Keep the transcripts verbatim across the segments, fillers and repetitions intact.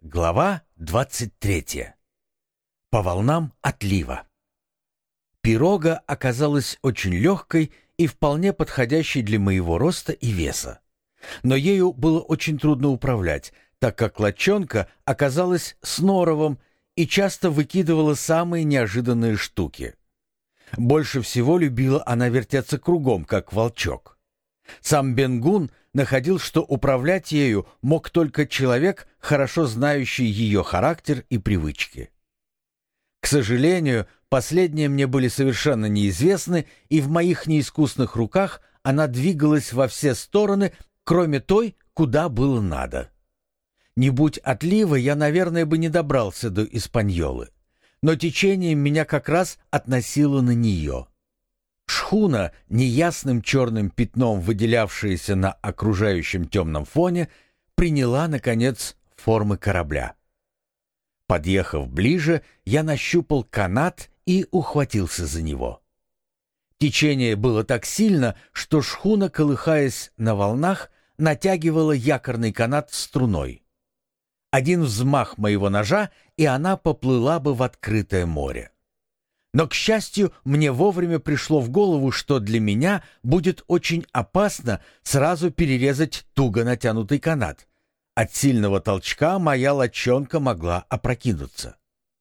Глава двадцать третья. По волнам отлива. Пирога оказалась очень легкой и вполне подходящей для моего роста и веса. Но ею было очень трудно управлять, так как лодчонка оказалась с норовом и часто выкидывала самые неожиданные штуки. Больше всего любила она вертеться кругом, как волчок. Сам Бенгун находил, что управлять ею мог только человек, хорошо знающий ее характер и привычки. К сожалению, последние мне были совершенно неизвестны, и в моих неискусных руках она двигалась во все стороны, кроме той, куда было надо. Не будь отлива, я, наверное, бы не добрался до Испаньолы, но течение меня как раз относило на нее. Шхуна, неясным черным пятном выделявшаяся на окружающем темном фоне, приняла, наконец, формы корабля. Подъехав ближе, я нащупал канат и ухватился за него. Течение было так сильно, что шхуна, колыхаясь на волнах, натягивала якорный канат струной. Один взмах моего ножа, и она поплыла бы в открытое море. Но, к счастью, мне вовремя пришло в голову, что для меня будет очень опасно сразу перерезать туго натянутый канат. От сильного толчка моя лодчонка могла опрокинуться.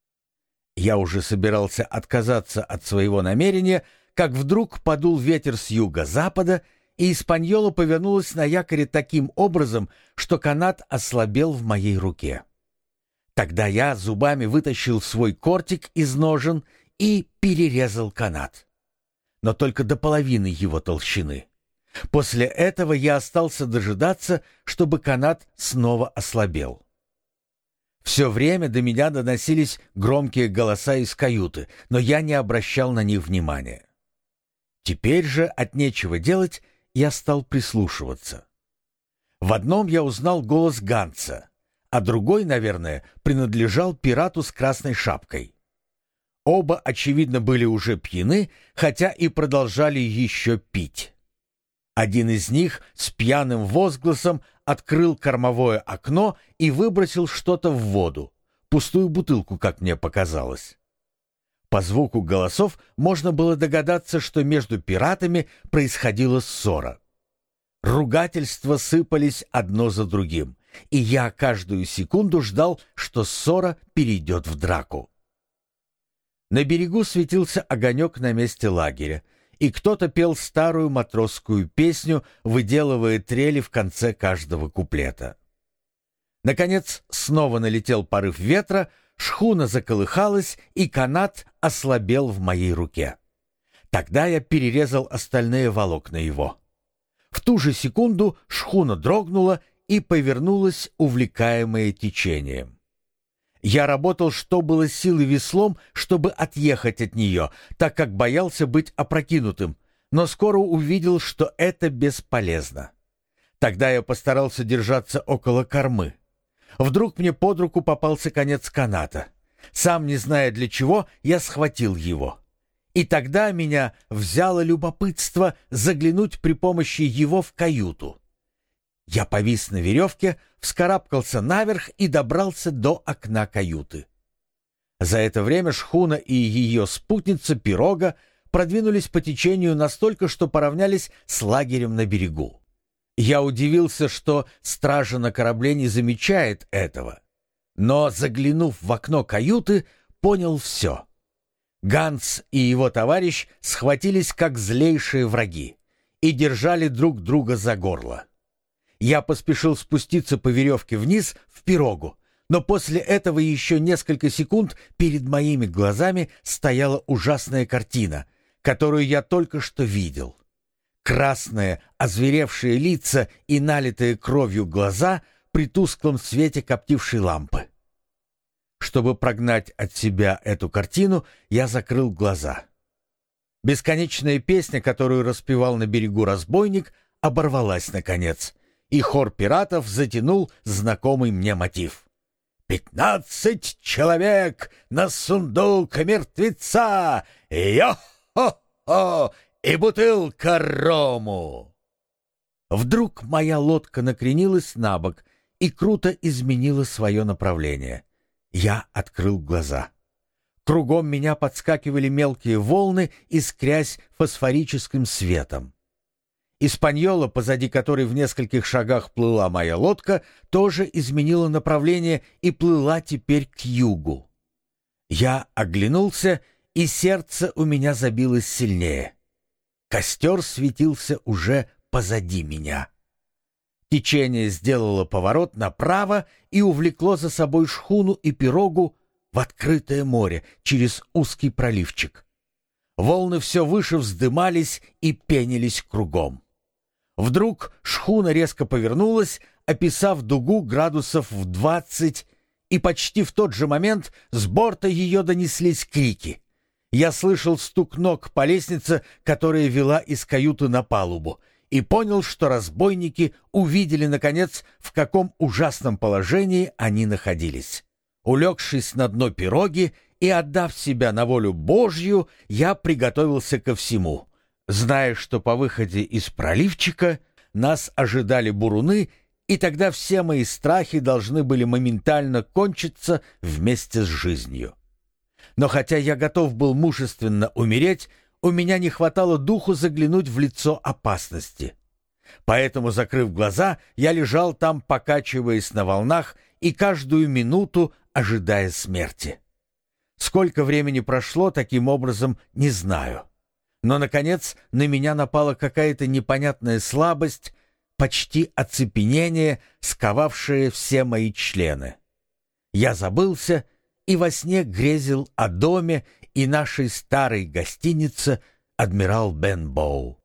Я уже собирался отказаться от своего намерения, как вдруг подул ветер с юго-запада, и Испаньола повернулась на якоре таким образом, что канат ослабел в моей руке. Тогда я зубами вытащил свой кортик из ножен и перерезал канат, но только до половины его толщины. После этого я остался дожидаться, чтобы канат снова ослабел. Все время до меня доносились громкие голоса из каюты, но я не обращал на них внимания. Теперь же от нечего делать я стал прислушиваться. В одном я узнал голос Ганса, а другой, наверное, принадлежал пирату с красной шапкой. Оба, очевидно, были уже пьяны, хотя и продолжали еще пить. Один из них с пьяным возгласом открыл кормовое окно и выбросил что-то в воду, пустую бутылку, как мне показалось. По звуку голосов можно было догадаться, что между пиратами происходила ссора. Ругательства сыпались одно за другим, и я каждую секунду ждал, что ссора перейдет в драку. На берегу светился огонек на месте лагеря, и кто-то пел старую матросскую песню, выделывая трели в конце каждого куплета. Наконец снова налетел порыв ветра, шхуна заколыхалась, и канат ослабел в моей руке. Тогда я перерезал остальные волокна его. В ту же секунду шхуна дрогнула и повернулась, увлекаемая течением. Я работал, что было силы веслом, чтобы отъехать от нее, так как боялся быть опрокинутым, но скоро увидел, что это бесполезно. Тогда я постарался держаться около кормы. Вдруг мне под руку попался конец каната. Сам не зная для чего, я схватил его. И тогда меня взяло любопытство заглянуть при помощи его в каюту. Я повис на веревке, вскарабкался наверх и добрался до окна каюты. За это время шхуна и ее спутница Пирога продвинулись по течению настолько, что поравнялись с лагерем на берегу. Я удивился, что стража на корабле не замечает этого, но, заглянув в окно каюты, понял все. Ганс и его товарищ схватились как злейшие враги и держали друг друга за горло. Я поспешил спуститься по веревке вниз в пирогу, но после этого еще несколько секунд перед моими глазами стояла ужасная картина, которую я только что видел. Красные, озверевшие лица и налитые кровью глаза при тусклом свете коптившей лампы. Чтобы прогнать от себя эту картину, я закрыл глаза. Бесконечная песня, которую распевал на берегу разбойник, оборвалась наконец, и хор пиратов затянул знакомый мне мотив. «Пятнадцать человек на сундук мертвеца! Йо-хо-хо! И бутылка рому!» Вдруг моя лодка накренилась на бок, и круто изменила свое направление. Я открыл глаза. Кругом меня подскакивали мелкие волны, искрясь фосфорическим светом. Испаньола, позади которой в нескольких шагах плыла моя лодка, тоже изменила направление и плыла теперь к югу. Я оглянулся, и сердце у меня забилось сильнее. Костер светился уже позади меня. Течение сделало поворот направо и увлекло за собой шхуну и пирогу в открытое море через узкий проливчик. Волны все выше вздымались и пенились кругом. Вдруг шхуна резко повернулась, описав дугу градусов в двадцать, и почти в тот же момент с борта ее донеслись крики. Я слышал стук ног по лестнице, которая вела из каюты на палубу, и понял, что разбойники увидели, наконец, в каком ужасном положении они находились. Улегшись на дно пироги и отдав себя на волю Божью, я приготовился ко всему, зная, что по выходе из проливчика нас ожидали буруны, и тогда все мои страхи должны были моментально кончиться вместе с жизнью. Но хотя я готов был мужественно умереть, у меня не хватало духу заглянуть в лицо опасности. Поэтому, закрыв глаза, я лежал там, покачиваясь на волнах и каждую минуту ожидая смерти. Сколько времени прошло таким образом, не знаю. Но, наконец, на меня напала какая-то непонятная слабость, почти оцепенение, сковавшее все мои члены. Я забылся и во сне грезил о доме и нашей старой гостинице «Адмирал Бенбоу».